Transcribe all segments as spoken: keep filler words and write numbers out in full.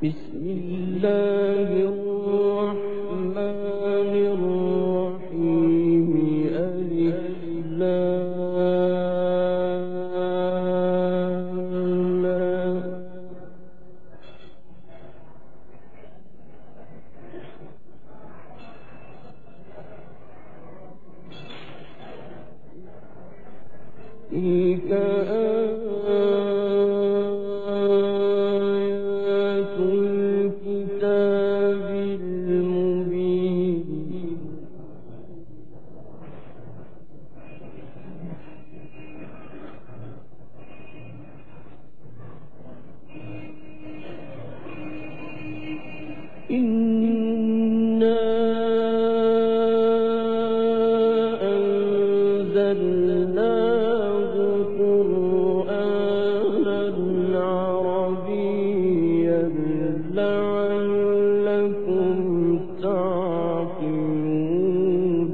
بسم الله الرحمن الرحيم ألف لام تلك آيات الكتاب المبين إنا أنزلناه قرآنا عربيا لعلكم تعقلون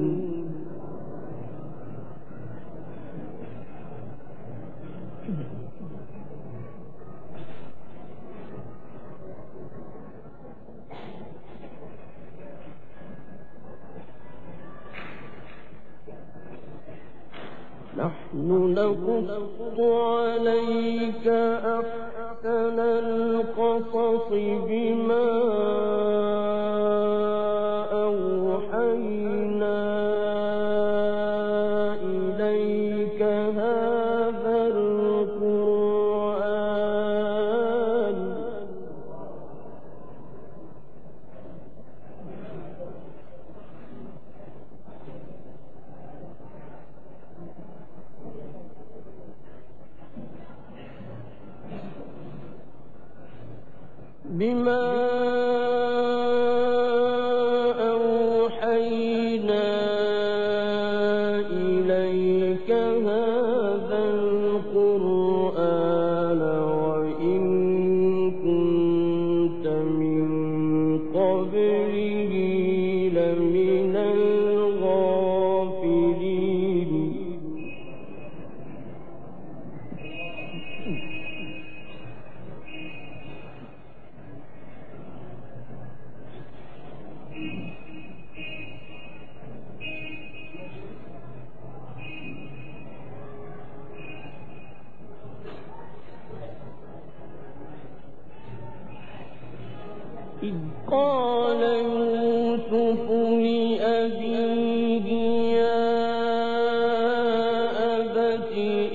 نحن نقص عليك أحسن القصص بما أوحينا إليك هذا القرآن بما أوحينا إليك هذا القرآن وإن كنت من قبله لمن الغافلين إذ قال يوسف لأبيه يا أبت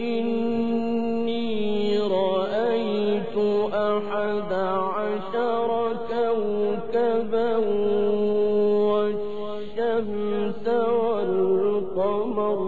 إني رأيت أحد عشر كوكبا والشمس والقمر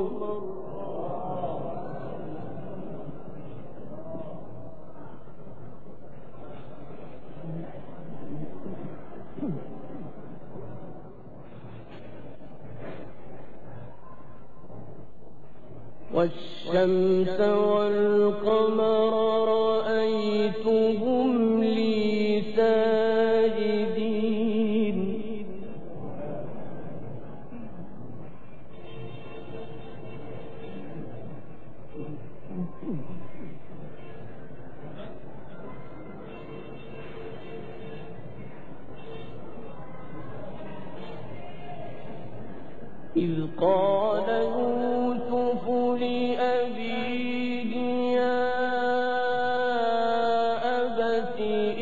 والشمس والقمر رأيتهم لي ساجدين إذ قال يوسف لأبيه يا أبت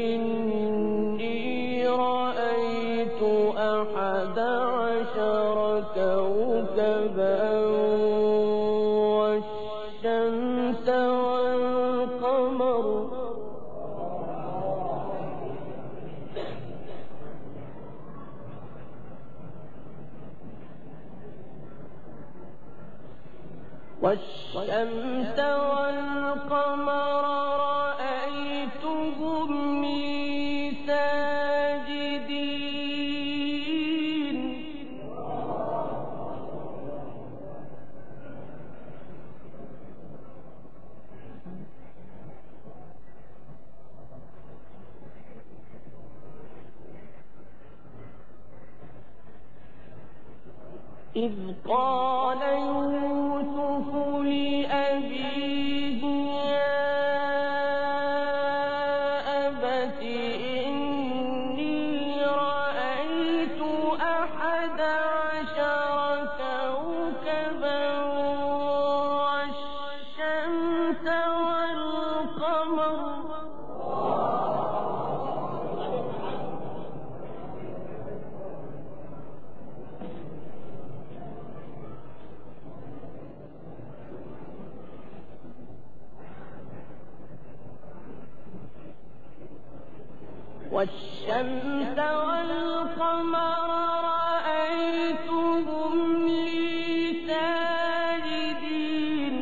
إني رأيت أحد عشر كوكبا والشمس والقمر والشمس والقمر رأيتهم لي ساجدين إذ قال يوسف لأبيه يا أبت إني والشمس والقمر رأيتهم لي ساجدين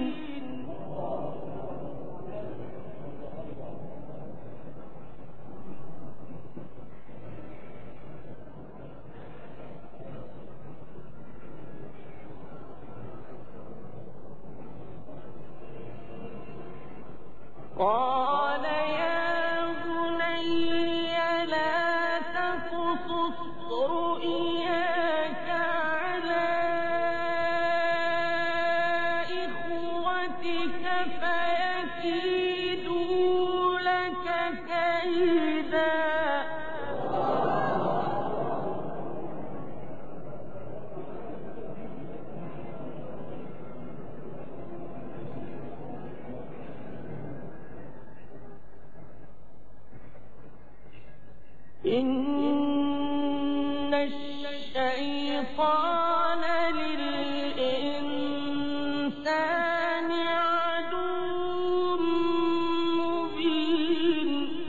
قال يا بني لا تقصص رؤياك على إخوتك فيكيدوا لك كيدا إن الشيطان للإنسان عدو مبين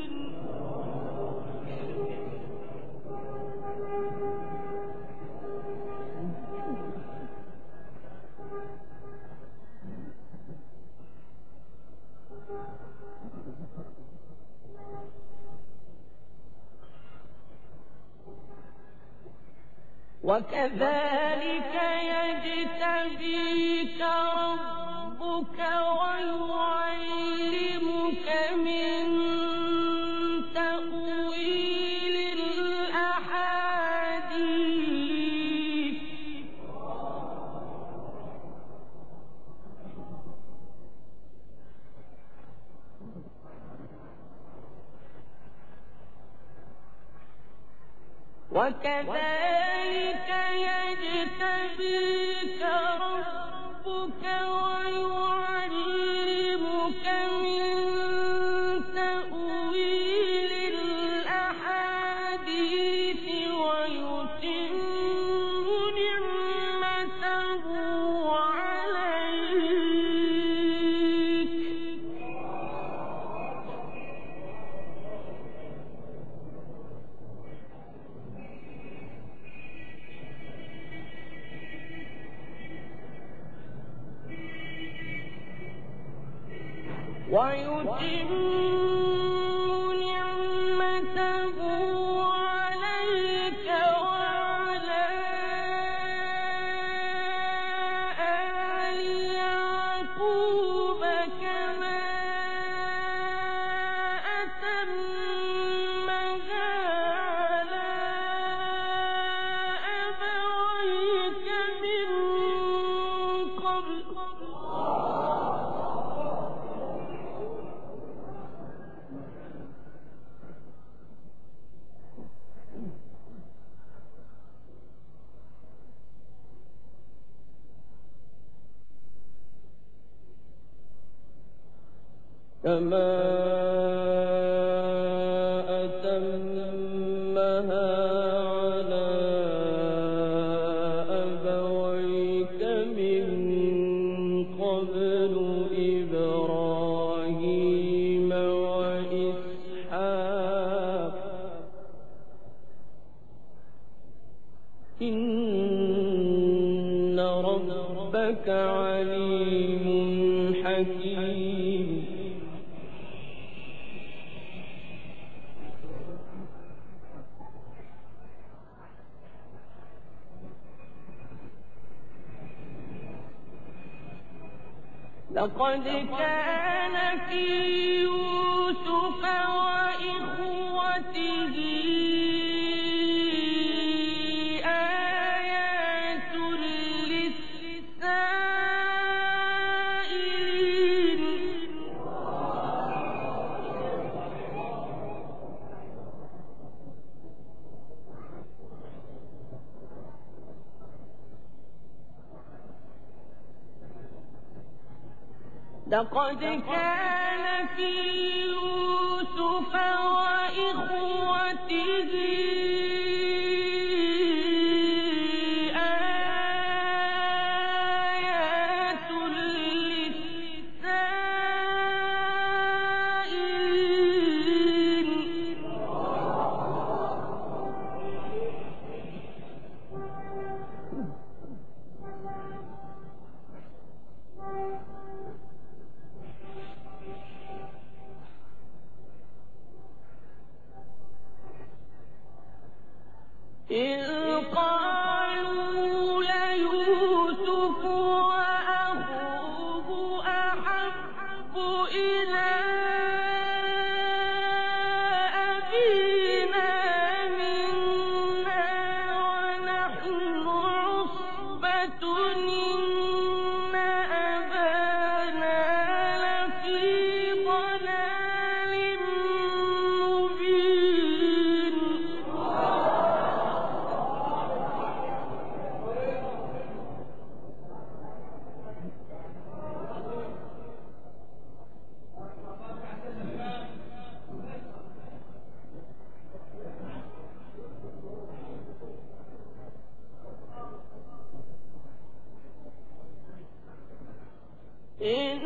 وكذلك يجتبيك ربك ويعلمك من تأويل الأحاديث وكذلك يجتبيك ربك ويعلمك من تأويل الأحاديث ويتم نعمته عليك ويتم نعمته عليك وعلى آل يعقوب كما أتمها على أبويك من قبل كما أتمها على أبويك من قبل إبراهيم وإسحاق إن ربك عليم حكيم لقد كان في يوسف وإخوته آيات للسائلين لقد كان في يوسف وإخوته آيات للسائلين إذ قالوا ليوسف وأخوه أحب إلى أبينا منا ونحن عصبة إن أبانا لفي ضلال مبين. إن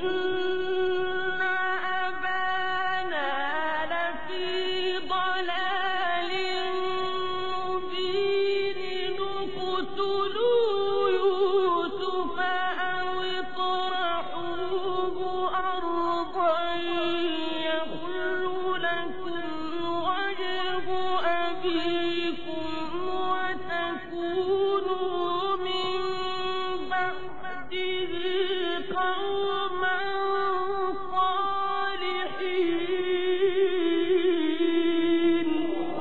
أبانا لفي ضلال مبين. اقتلوا يوسف أو اطرحوه أرضا يخل لكم وجه أبيكم وتكونوا من بعده قوما صالحين.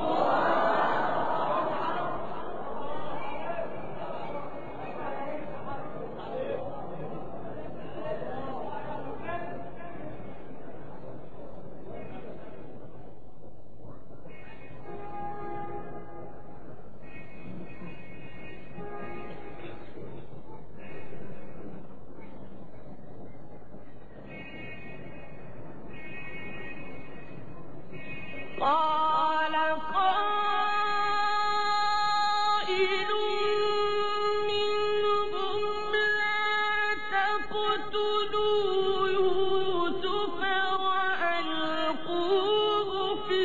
قال قائل منهم لا تقتلوا يوسف وألقوه في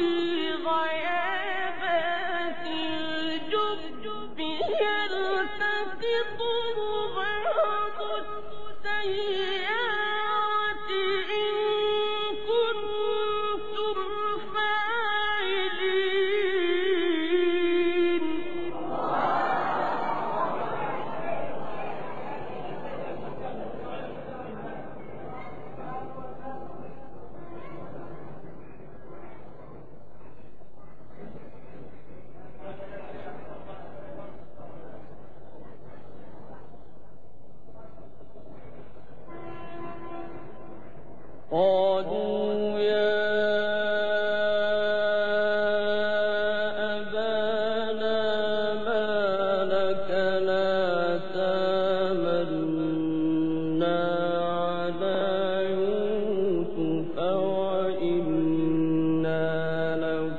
غيابات الجب يلتقطه بعض السيارة إن كنتم فاعلين. قالوا يا أبانا ما لك لا تأمنا على يوسف وإنا له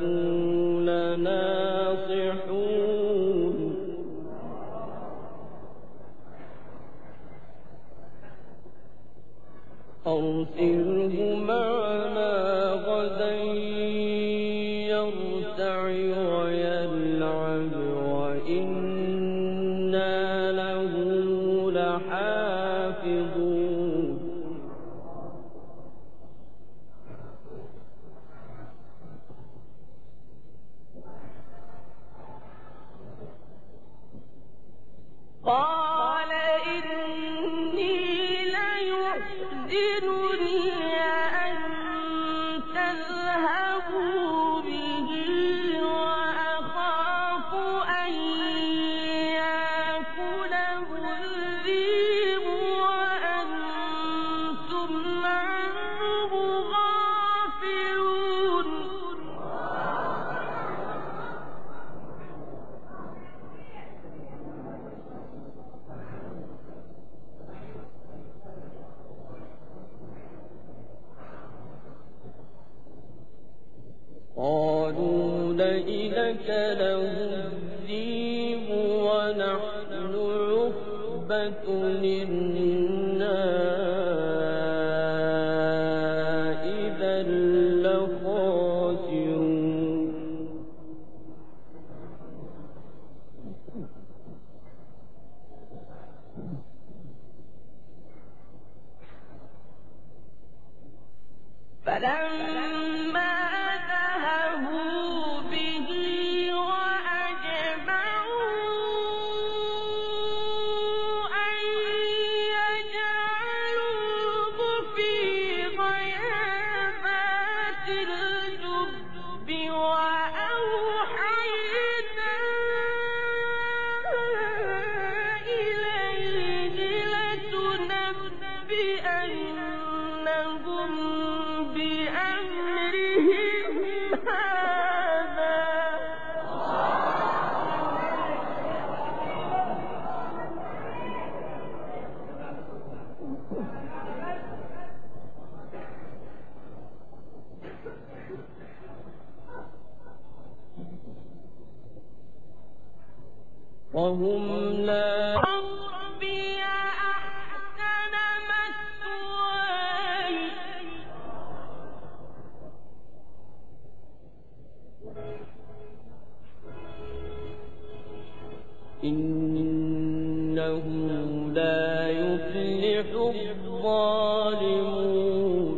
لناصحون. أرسله معنا غدا يرتع ويلعب وإنا له لحافظون. قال إني ليحزنني أن تذهبوا به وأخاف أن يأكله الذئب وأنتم عنه غافلون. قالوا لئن أكله الذئب ونحن عصبة إنا إذا لخاسرون. فلما ذهبوا به وأجمعوا وهم لا ربي أحسن مثواي إنه لا يفلح الظالمون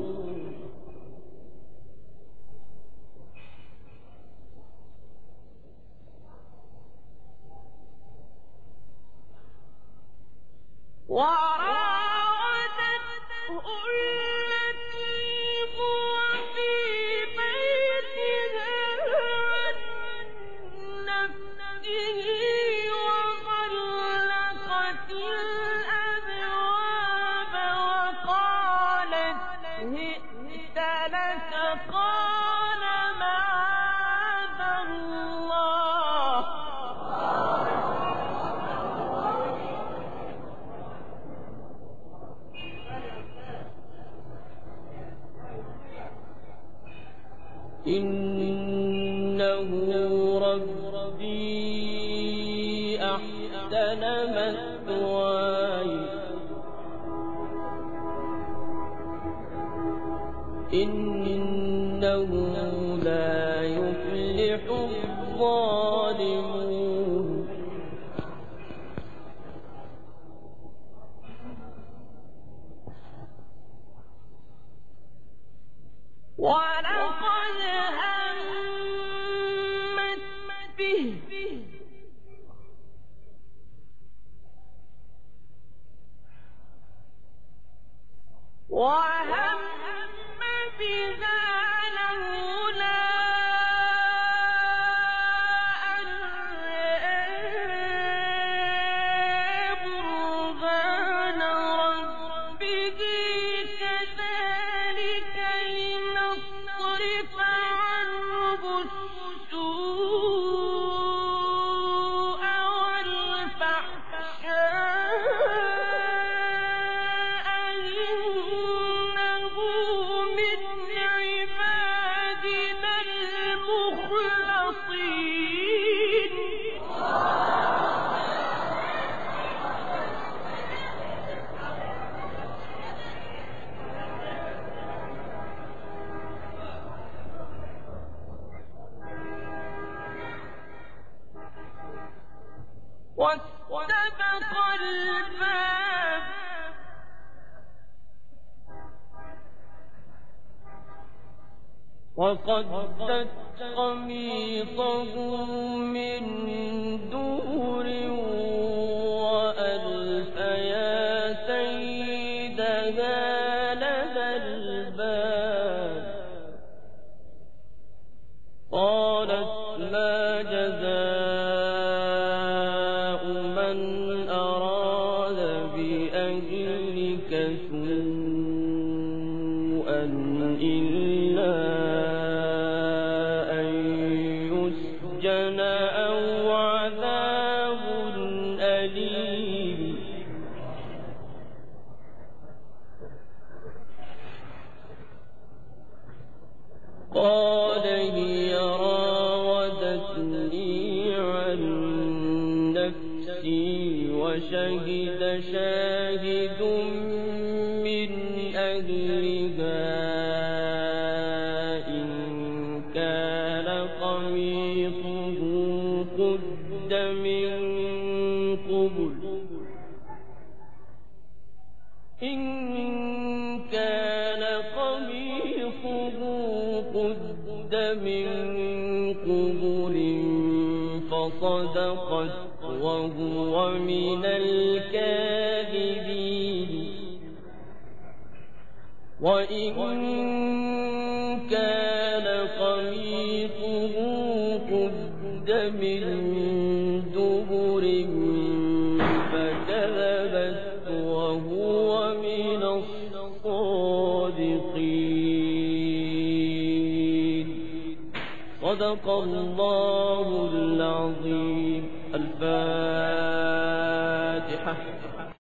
وراودته التي هو في بيتها عن نفسه وغلقت الأبواب وقالت هئت لك قال معاذ الله إنه ربي أحسن مثواي إنه لا يفلح الظالمون ولقد همت به وهم بها لولا أن رأى برهان ربه كذلك لنصرف عنه السوء والفحشاء إنه من عبادنا المخلصين واستبق الباب وقدت قميصه من دور وألف يا سيدها لدى الباب قالت ما جزاء من أراد بأهلك سوءا إلا أن يسجن أو عذاب أليم قال هي راودتني عن نفسي وشهد شاهد من أهلها إن كان قميصه قد من قبل إن كان قميصه قد من قبل فصدقت وهو من الكاذبين وإن كان قميصه قد من دبر فكذبت وهو من الصادقين صدق الله العظيم. الفاتحة.